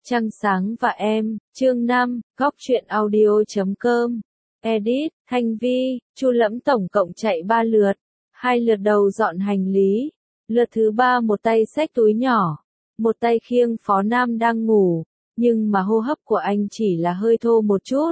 Trăng sáng và em, chương 5, góc truyện audio.com. Edit, Thanh Vi, Chu Lẫm tổng cộng chạy 3 lượt. 2 lượt đầu dọn hành lý. Lượt thứ 3 một tay xách túi nhỏ. Một tay khiêng Phó Nam đang ngủ. Nhưng mà hô hấp của anh chỉ là hơi thô một chút.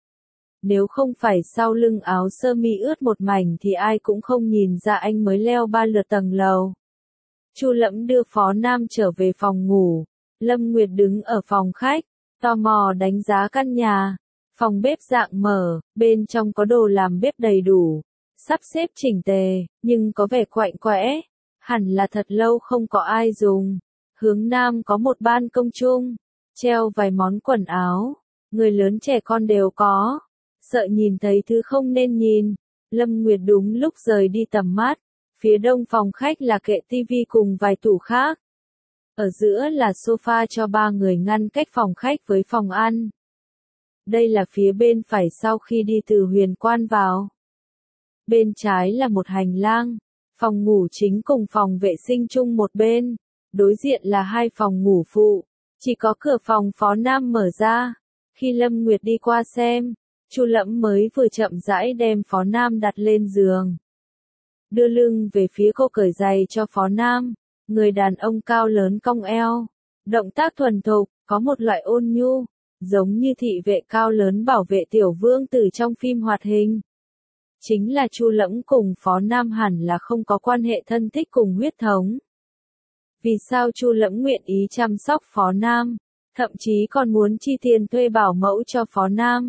Nếu không phải sau lưng áo sơ mi ướt một mảnh thì ai cũng không nhìn ra anh mới leo 3 lượt tầng lầu. Chu Lẫm đưa Phó Nam trở về phòng ngủ. Lâm Nguyệt đứng ở phòng khách, tò mò đánh giá căn nhà. Phòng bếp dạng mở, bên trong có đồ làm bếp đầy đủ, sắp xếp chỉnh tề, nhưng có vẻ quạnh quẽ. Hẳn là thật lâu không có ai dùng. Hướng Nam có một ban công chung, treo vài món quần áo. Người lớn trẻ con đều có. Sợ nhìn thấy thứ không nên nhìn. Lâm Nguyệt đúng lúc rời đi tầm mắt. Phía đông phòng khách là kệ tivi cùng vài tủ khác. Ở giữa là sofa cho 3 người ngăn cách phòng khách với phòng ăn. Đây là phía bên phải sau khi đi từ huyền quan vào. Bên trái là một hành lang, phòng ngủ chính cùng phòng vệ sinh chung một bên. Đối diện là 2 phòng ngủ phụ, chỉ có cửa phòng Phó Nam mở ra. Khi Lâm Nguyệt đi qua xem, Chu Lẫm mới vừa chậm rãi đem Phó Nam đặt lên giường. Đưa lưng về phía cô cởi giày cho Phó Nam. Người đàn ông cao lớn cong eo, động tác thuần thục, có một loại ôn nhu, giống như thị vệ cao lớn bảo vệ tiểu vương tử trong phim hoạt hình. Chính là Chu Lẫm cùng Phó Nam hẳn là không có quan hệ thân thích cùng huyết thống. Vì sao Chu Lẫm nguyện ý chăm sóc Phó Nam, thậm chí còn muốn chi tiền thuê bảo mẫu cho Phó Nam?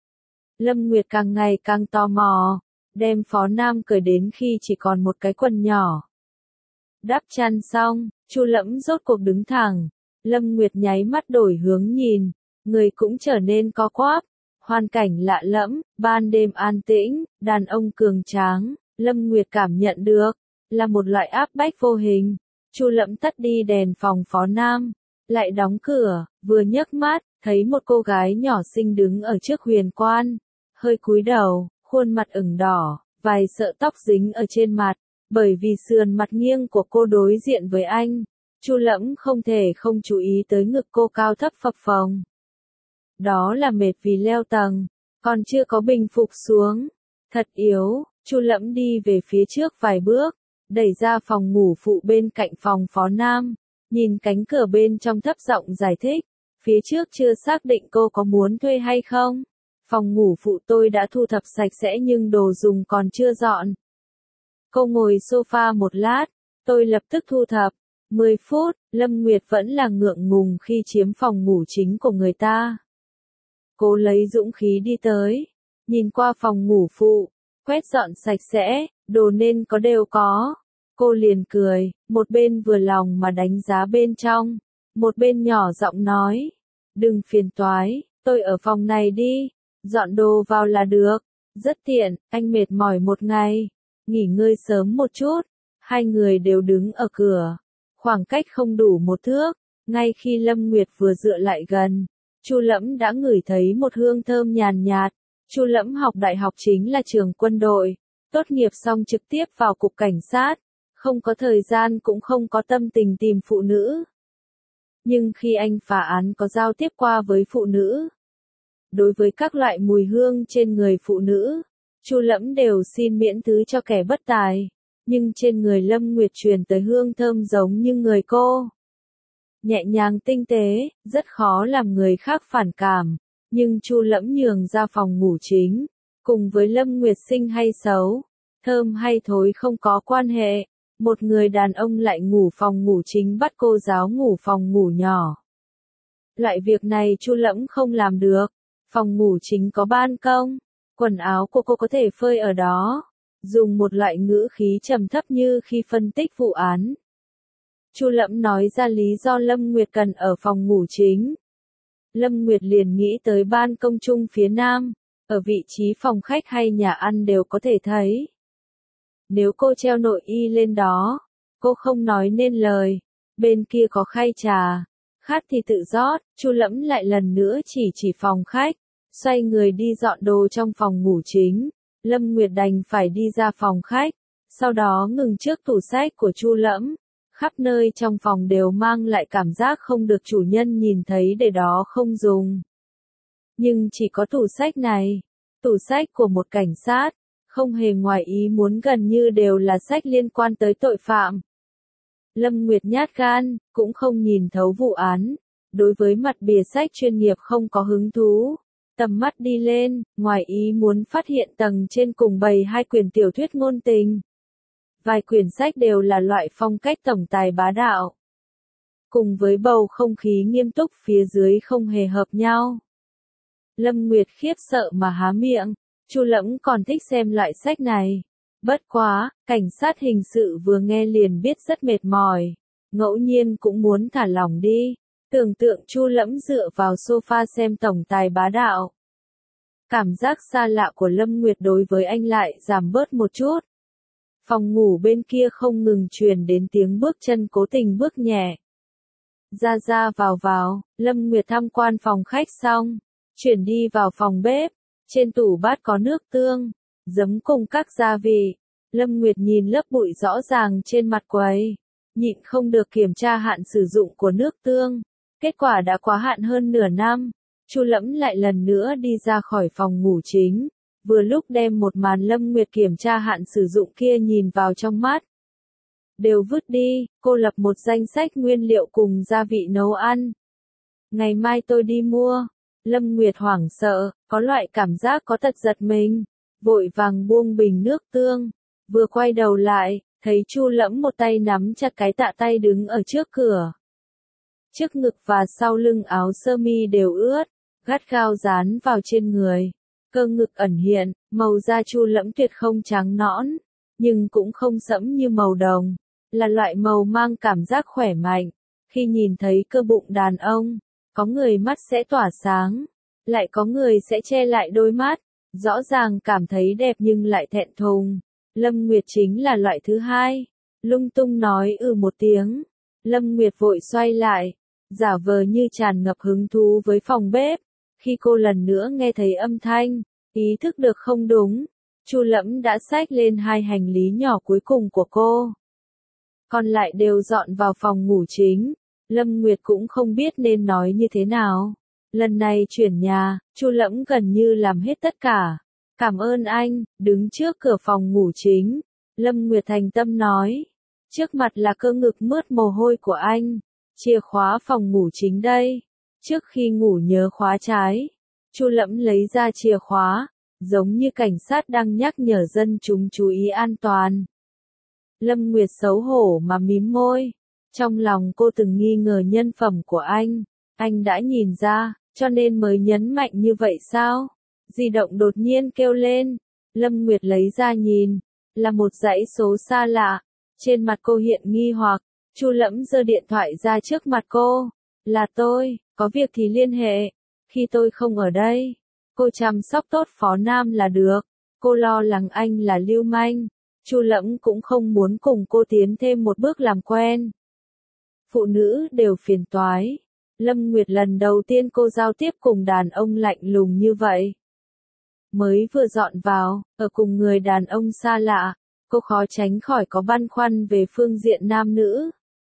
Lâm Nguyệt càng ngày càng tò mò, đem Phó Nam cởi đến khi chỉ còn một cái quần nhỏ. Đắp chăn xong, Chu Lẫm rốt cuộc đứng thẳng. Lâm Nguyệt nháy mắt đổi hướng nhìn, người cũng trở nên co quắp. Hoàn cảnh lạ lẫm, ban đêm an tĩnh, đàn ông cường tráng, Lâm Nguyệt cảm nhận được, là một loại áp bách vô hình. Chu Lẫm tắt đi đèn phòng Phó Nam, lại đóng cửa, vừa nhấc mắt, thấy một cô gái nhỏ xinh đứng ở trước huyền quan, hơi cúi đầu, khuôn mặt ửng đỏ, vài sợi tóc dính ở trên mặt. Bởi vì sườn mặt nghiêng của cô đối diện với anh, Chu Lẫm không thể không chú ý tới ngực cô cao thấp phập phồng. Đó là mệt vì leo tầng, còn chưa có bình phục xuống. Thật yếu, Chu Lẫm đi về phía trước vài bước, đẩy ra phòng ngủ phụ bên cạnh phòng Phó Nam, nhìn cánh cửa bên trong thấp giọng giải thích, phía trước chưa xác định cô có muốn thuê hay không. Phòng ngủ phụ tôi đã thu thập sạch sẽ nhưng đồ dùng còn chưa dọn. Cô ngồi sofa một lát, tôi lập tức thu thập. 10 phút, Lâm Nguyệt vẫn là ngượng ngùng khi chiếm phòng ngủ chính của người ta. Cô lấy dũng khí đi tới, nhìn qua phòng ngủ phụ, quét dọn sạch sẽ, đồ nên có đều có. Cô liền cười, một bên vừa lòng mà đánh giá bên trong, một bên nhỏ giọng nói, đừng phiền toái, tôi ở phòng này đi, dọn đồ vào là được, rất tiện, anh mệt mỏi một ngày. Nghỉ ngơi sớm một chút. Hai người đều đứng ở cửa, khoảng cách không đủ 1 thước. Ngay khi Lâm Nguyệt vừa dựa lại gần, Chu Lẫm đã ngửi thấy một hương thơm nhàn nhạt. Chu Lẫm học đại học chính là trường quân đội, tốt nghiệp xong trực tiếp vào cục cảnh sát, không có thời gian cũng không có tâm tình tìm phụ nữ. Nhưng khi anh phá án có giao tiếp qua với phụ nữ, đối với các loại mùi hương trên người phụ nữ, Chu Lẫm đều xin miễn thứ cho kẻ bất tài, nhưng trên người Lâm Nguyệt truyền tới hương thơm giống như người cô. Nhẹ nhàng tinh tế, rất khó làm người khác phản cảm, nhưng Chu Lẫm nhường ra phòng ngủ chính, cùng với Lâm Nguyệt xinh hay xấu, thơm hay thối không có quan hệ, một người đàn ông lại ngủ phòng ngủ chính bắt cô giáo ngủ phòng ngủ nhỏ. Loại việc này Chu Lẫm không làm được, phòng ngủ chính có ban công. Quần áo của cô có thể phơi ở đó, dùng một loại ngữ khí trầm thấp như khi phân tích vụ án. Chu Lẫm nói ra lý do Lâm Nguyệt cần ở phòng ngủ chính. Lâm Nguyệt liền nghĩ tới ban công chung phía nam, ở vị trí phòng khách hay nhà ăn đều có thể thấy. Nếu cô treo nội y lên đó, cô không nói nên lời, bên kia có khay trà, khát thì tự rót. Chu Lẫm lại lần nữa chỉ phòng khách. Xoay người đi dọn đồ trong phòng ngủ chính, Lâm Nguyệt đành phải đi ra phòng khách, sau đó ngừng trước tủ sách của Chu Lẫm, Khắp nơi trong phòng đều mang lại cảm giác không được chủ nhân nhìn thấy để đó không dùng. Nhưng chỉ có tủ sách này, tủ sách của một cảnh sát, không hề ngoài ý muốn gần như đều là sách liên quan tới tội phạm. Lâm Nguyệt nhát gan, cũng không nhìn thấu vụ án. Đối với mặt bìa sách chuyên nghiệp không có hứng thú. Tầm mắt đi lên, ngoài ý muốn phát hiện tầng trên cùng bày 2 quyển tiểu thuyết ngôn tình. Vài quyển sách đều là loại phong cách tổng tài bá đạo. Cùng với bầu không khí nghiêm túc phía dưới không hề hợp nhau. Lâm Nguyệt khiếp sợ mà há miệng, Chu Lẫm còn thích xem loại sách này. Bất quá, cảnh sát hình sự vừa nghe liền biết rất mệt mỏi, ngẫu nhiên cũng muốn thả lỏng đi. Tưởng tượng Chu Lẫm dựa vào sofa xem tổng tài bá đạo. Cảm giác xa lạ của Lâm Nguyệt đối với anh lại giảm bớt một chút. Phòng ngủ bên kia không ngừng truyền đến tiếng bước chân cố tình bước nhẹ. Ra ra vào vào, Lâm Nguyệt tham quan phòng khách xong, chuyển đi vào phòng bếp. Trên tủ bát có nước tương, giấm cùng các gia vị. Lâm Nguyệt nhìn lớp bụi rõ ràng trên mặt quầy, nhịn không được kiểm tra hạn sử dụng của nước tương. Kết quả đã quá hạn hơn nửa năm. Chu Lẫm lại lần nữa đi ra khỏi phòng ngủ chính, vừa lúc đem một màn Lâm Nguyệt kiểm tra hạn sử dụng kia nhìn vào trong mắt. Đều vứt đi, cô lập một danh sách nguyên liệu cùng gia vị nấu ăn. Ngày mai tôi đi mua. Lâm Nguyệt hoảng sợ, có loại cảm giác có tật giật mình, vội vàng buông bình nước tương, vừa quay đầu lại, thấy Chu Lẫm một tay nắm chặt cái tạ tay đứng ở trước cửa. Trước ngực và sau lưng áo sơ mi đều ướt, gắt gao dán vào trên người. Cơ ngực ẩn hiện, màu da Chu Lẫm tuyệt không trắng nõn, nhưng cũng không sẫm như màu đồng, là loại màu mang cảm giác khỏe mạnh. Khi nhìn thấy cơ bụng đàn ông, có người mắt sẽ tỏa sáng, lại có người sẽ che lại đôi mắt, rõ ràng cảm thấy đẹp nhưng lại thẹn thùng. Lâm Nguyệt chính là loại thứ hai. Lung tung nói một tiếng. Lâm Nguyệt vội xoay lại, giả vờ như tràn ngập hứng thú với phòng bếp. Khi cô lần nữa nghe thấy âm thanh, ý thức được không đúng, Chu Lẫm đã xách lên 2 hành lý nhỏ cuối cùng của cô. Còn lại đều dọn vào phòng ngủ chính. Lâm Nguyệt cũng không biết nên nói như thế nào. Lần này chuyển nhà, Chu Lẫm gần như làm hết tất cả. Cảm ơn anh, đứng trước cửa phòng ngủ chính. Lâm Nguyệt thành tâm nói. Trước mặt là cơ ngực mướt mồ hôi của anh. Chìa khóa phòng ngủ chính đây. Trước khi ngủ nhớ khóa trái. Chu Lẫm lấy ra chìa khóa, giống như cảnh sát đang nhắc nhở dân chúng chú ý an toàn. Lâm Nguyệt xấu hổ mà mím môi. Trong lòng cô từng nghi ngờ nhân phẩm của anh đã nhìn ra, cho nên mới nhấn mạnh như vậy sao? Di động đột nhiên kêu lên, Lâm Nguyệt lấy ra nhìn, là một dãy số xa lạ. Trên mặt cô hiện nghi hoặc, Chu Lẫm giơ điện thoại ra trước mặt cô. Là tôi, có việc thì liên hệ, khi tôi không ở đây, cô chăm sóc tốt Phó Nam là được. Cô lo lắng anh là lưu manh, Chu Lẫm cũng không muốn cùng cô tiến thêm một bước làm quen. Phụ nữ đều phiền toái. Lâm Nguyệt lần đầu tiên cô giao tiếp cùng đàn ông lạnh lùng như vậy. Mới vừa dọn vào, ở cùng người đàn ông xa lạ, cô khó tránh khỏi có băn khoăn về phương diện nam nữ.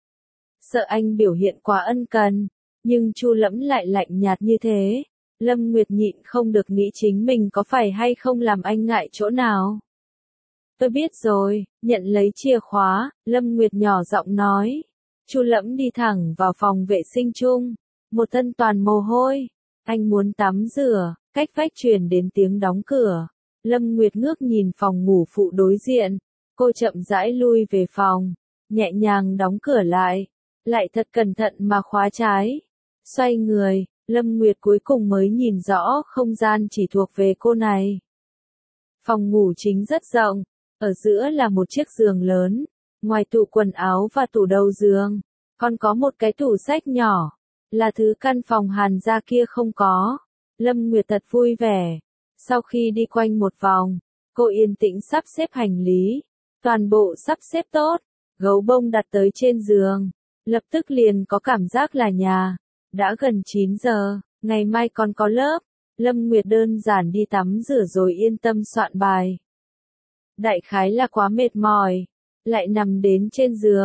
Sợ anh biểu hiện quá ân cần, nhưng Chu Lẫm lại lạnh nhạt như thế. Lâm Nguyệt nhịn không được nghĩ chính mình có phải hay không làm anh ngại chỗ nào. Tôi biết rồi, nhận lấy chìa khóa, Lâm Nguyệt nhỏ giọng nói. Chu Lẫm đi thẳng vào phòng vệ sinh chung, một thân toàn mồ hôi. Anh muốn tắm rửa, cách vách truyền đến tiếng đóng cửa. Lâm Nguyệt ngước nhìn phòng ngủ phụ đối diện, cô chậm rãi lui về phòng, nhẹ nhàng đóng cửa lại thật cẩn thận mà khóa trái. Xoay người, Lâm Nguyệt cuối cùng mới nhìn rõ không gian chỉ thuộc về cô này. Phòng ngủ chính rất rộng, ở giữa là một chiếc giường lớn. Ngoài tủ quần áo và tủ đầu giường, còn có một cái tủ sách nhỏ, là thứ căn phòng Hàn gia kia không có. Lâm Nguyệt thật vui vẻ. Sau khi đi quanh một vòng, cô yên tĩnh sắp xếp hành lý. Toàn bộ sắp xếp tốt, gấu bông đặt tới trên giường. Lập tức liền có cảm giác là nhà. Đã gần 9 giờ, ngày mai còn có lớp. Lâm Nguyệt đơn giản đi tắm rửa rồi yên tâm soạn bài. Đại khái là quá mệt mỏi, lại nằm đến trên giường,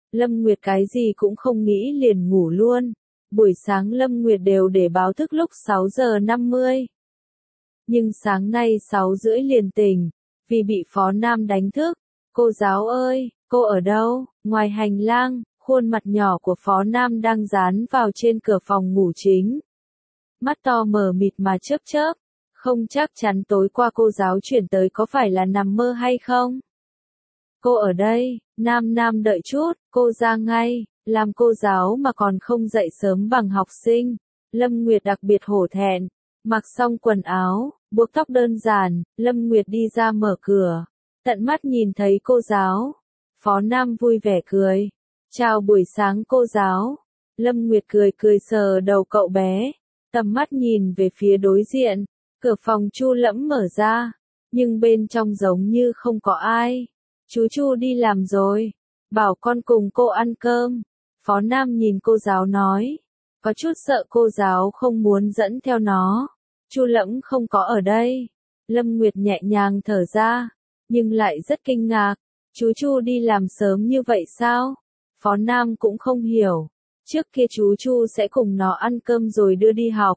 Lâm Nguyệt cái gì cũng không nghĩ liền ngủ luôn. Buổi sáng Lâm Nguyệt đều để báo thức lúc 6 giờ 50. Nhưng sáng nay 6 rưỡi liền tỉnh, vì bị Phó Nam đánh thức. Cô giáo ơi, cô ở đâu? Ngoài hành lang, khuôn mặt nhỏ của Phó Nam đang dán vào trên cửa phòng ngủ chính. Mắt to mờ mịt mà chớp chớp, không chắc chắn tối qua cô giáo chuyển tới có phải là nằm mơ hay không? Cô ở đây, Nam đợi chút, cô ra ngay, làm cô giáo mà còn không dậy sớm bằng học sinh. Lâm Nguyệt đặc biệt hổ thẹn, mặc xong quần áo, buộc tóc đơn giản, Lâm Nguyệt đi ra mở cửa, tận mắt nhìn thấy cô giáo. Phó Nam vui vẻ cười, chào buổi sáng cô giáo. Lâm Nguyệt cười cười sờ đầu cậu bé, tầm mắt nhìn về phía đối diện, cửa phòng Chu Lẫm mở ra, nhưng bên trong giống như không có ai. Chú Chu đi làm rồi, bảo con cùng cô ăn cơm. Phó Nam nhìn cô giáo nói, có chút sợ cô giáo không muốn dẫn theo nó. Chu Lẫm không có ở đây. Lâm Nguyệt nhẹ nhàng thở ra, nhưng lại rất kinh ngạc. Chú Chu đi làm sớm như vậy sao? Phó Nam cũng không hiểu. Trước kia chú Chu sẽ cùng nó ăn cơm rồi đưa đi học.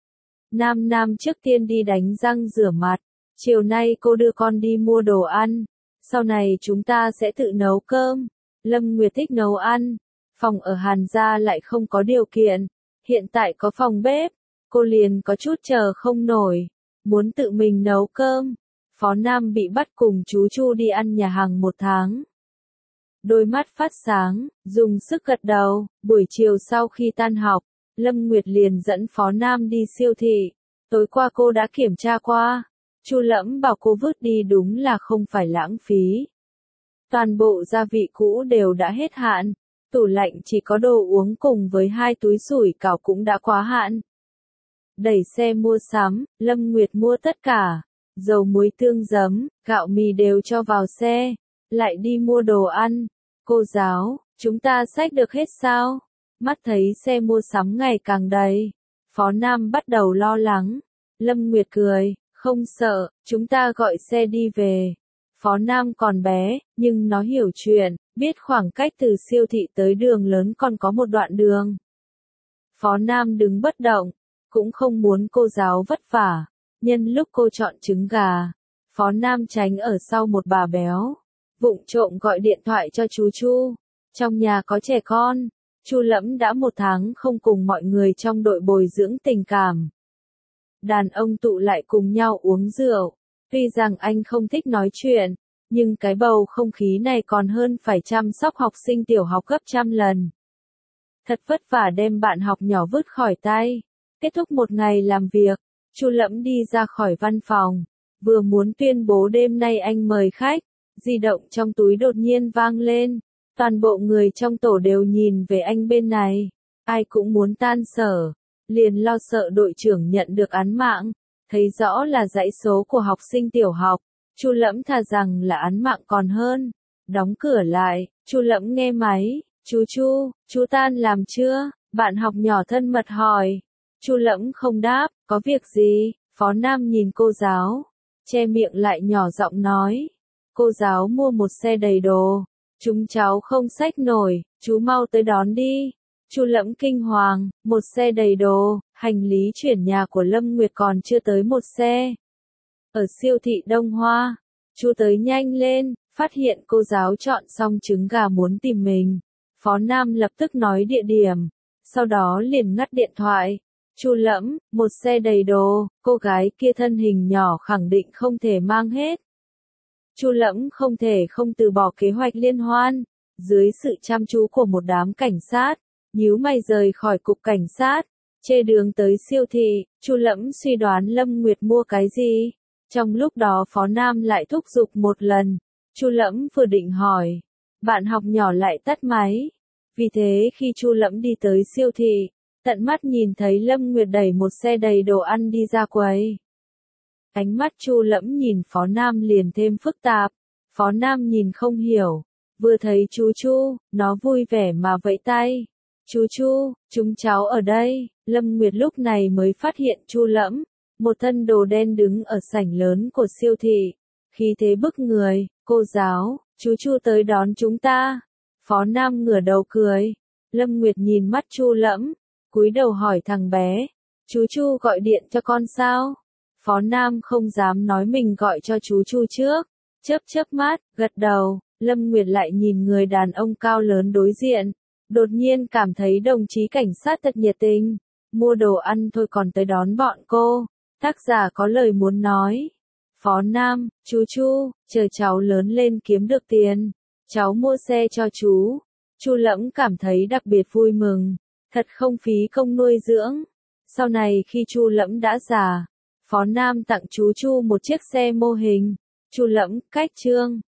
Nam trước tiên đi đánh răng rửa mặt. Chiều nay cô đưa con đi mua đồ ăn. Sau này chúng ta sẽ tự nấu cơm. Lâm Nguyệt thích nấu ăn. Phòng ở Hàn gia lại không có điều kiện. Hiện tại có phòng bếp. Cô liền có chút chờ không nổi. Muốn tự mình nấu cơm. Phó Nam bị bắt cùng chú Chu đi ăn nhà hàng 1 tháng. Đôi mắt phát sáng, dùng sức gật đầu. Buổi chiều sau khi tan học, Lâm Nguyệt liền dẫn Phó Nam đi siêu thị. Tối qua cô đã kiểm tra qua. Chu Lẫm bảo cô vứt đi đúng là không phải lãng phí. Toàn bộ gia vị cũ đều đã hết hạn. Tủ lạnh chỉ có đồ uống cùng với 2 túi sủi cảo cũng đã quá hạn. Đẩy xe mua sắm, Lâm Nguyệt mua tất cả. Dầu muối tương giấm, gạo mì đều cho vào xe. Lại đi mua đồ ăn. Cô giáo, chúng ta xách được hết sao? Mắt thấy xe mua sắm ngày càng đầy. Phó Nam bắt đầu lo lắng. Lâm Nguyệt cười, không sợ, chúng ta gọi xe đi về. Phó Nam còn bé, nhưng nó hiểu chuyện, biết khoảng cách từ siêu thị tới đường lớn còn có một đoạn đường. Phó Nam đứng bất động, cũng không muốn cô giáo vất vả. Nhân lúc cô chọn trứng gà, Phó Nam tránh ở sau một bà béo, vụng trộm gọi điện thoại cho chú Chu. Trong nhà có trẻ con, Chu Lẫm đã 1 tháng không cùng mọi người trong đội bồi dưỡng tình cảm. Đàn ông tụ lại cùng nhau uống rượu. Tuy rằng anh không thích nói chuyện, nhưng cái bầu không khí này còn hơn phải chăm sóc học sinh tiểu học gấp trăm lần. Thật vất vả đem bạn học nhỏ vứt khỏi tay. Kết thúc một ngày làm việc, Chu Lẫm đi ra khỏi văn phòng, vừa muốn tuyên bố đêm nay anh mời khách, di động trong túi đột nhiên vang lên. Toàn bộ người trong tổ đều nhìn về anh bên này, ai cũng muốn tan sở, liền lo sợ đội trưởng nhận được án mạng, thấy rõ là dãy số của học sinh tiểu học. Chu Lẫm thà rằng là án mạng còn hơn. Đóng cửa lại, Chu Lẫm nghe máy, chú Chu, chú tan làm chưa? Bạn học nhỏ thân mật hỏi. Chu Lẫm không đáp, có việc gì? Phó Nam nhìn cô giáo, che miệng lại nhỏ giọng nói. Cô giáo mua một xe đầy đồ, chúng cháu không xách nổi, chú mau tới đón đi. Chu Lẫm kinh hoàng, một xe đầy đồ, hành lý chuyển nhà của Lâm Nguyệt còn chưa tới một xe. Ở siêu thị Đông Hoa, chú tới nhanh lên, phát hiện cô giáo chọn xong trứng gà muốn tìm mình. Phó Nam lập tức nói địa điểm, sau đó liền ngắt điện thoại. Chu Lẫm, một xe đầy đồ, cô gái kia thân hình nhỏ khẳng định không thể mang hết. Chu Lẫm không thể không từ bỏ kế hoạch liên hoan. Dưới sự chăm chú của một đám cảnh sát, nhíu mày rời khỏi cục cảnh sát. Trên đường tới siêu thị, Chu Lẫm suy đoán Lâm Nguyệt mua cái gì. Trong lúc đó Phó Nam lại thúc giục một lần. Chu Lẫm vừa định hỏi, bạn học nhỏ lại tắt máy. Vì thế khi Chu Lẫm đi tới siêu thị, tận mắt nhìn thấy Lâm Nguyệt đẩy một xe đầy đồ ăn đi ra quầy. Ánh mắt Chu Lẫm nhìn Phó Nam liền thêm phức tạp. Phó Nam nhìn không hiểu, vừa thấy chú Chu, nó vui vẻ mà vẫy tay. Chú Chu, chúng cháu ở đây. Lâm Nguyệt lúc này mới phát hiện Chu Lẫm, một thân đồ đen đứng ở sảnh lớn của siêu thị, khí thế bức người. Cô giáo, chú Chu tới đón chúng ta. Phó Nam ngửa đầu cười. Lâm Nguyệt nhìn mắt Chu Lẫm, cúi đầu hỏi thằng bé, chú Chu gọi điện cho con sao? Phó Nam không dám nói mình gọi cho chú Chu trước, chớp mắt, gật đầu. Lâm Nguyệt lại nhìn người đàn ông cao lớn đối diện, đột nhiên cảm thấy đồng chí cảnh sát thật nhiệt tình, mua đồ ăn thôi còn tới đón bọn cô. Tác giả có lời muốn nói. Phó Nam, chú Chu, chờ cháu lớn lên kiếm được tiền, cháu mua xe cho chú. Chu Lẫm cảm thấy đặc biệt vui mừng, thật không phí công nuôi dưỡng. Sau này khi Chu Lẫm đã già, Phó Nam tặng chú Chu một chiếc xe mô hình. Chu Lẫm, cách chương.